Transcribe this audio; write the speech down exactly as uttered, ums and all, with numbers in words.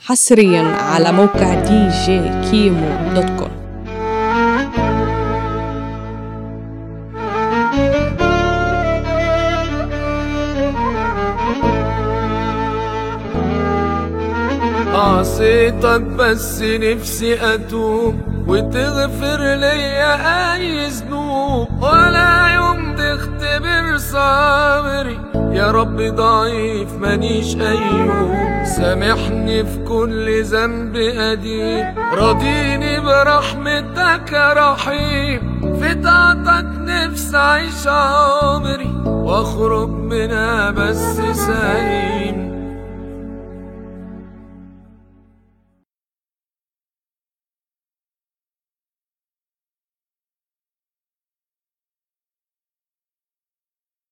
حصريا على موقع دي جي كيمو دوت كوم. عصيتك بس نفسي اتوب وتغفر ليا اي ذنوب، ولا يوم تختبر صبري يا رب ضعيف مانيش ايوب. سامحني في كل ذنب قديم، راضيني برحمتك يا رحيم. في طاعتك نفسي اعيش عمري واخرج منها بس سعيد.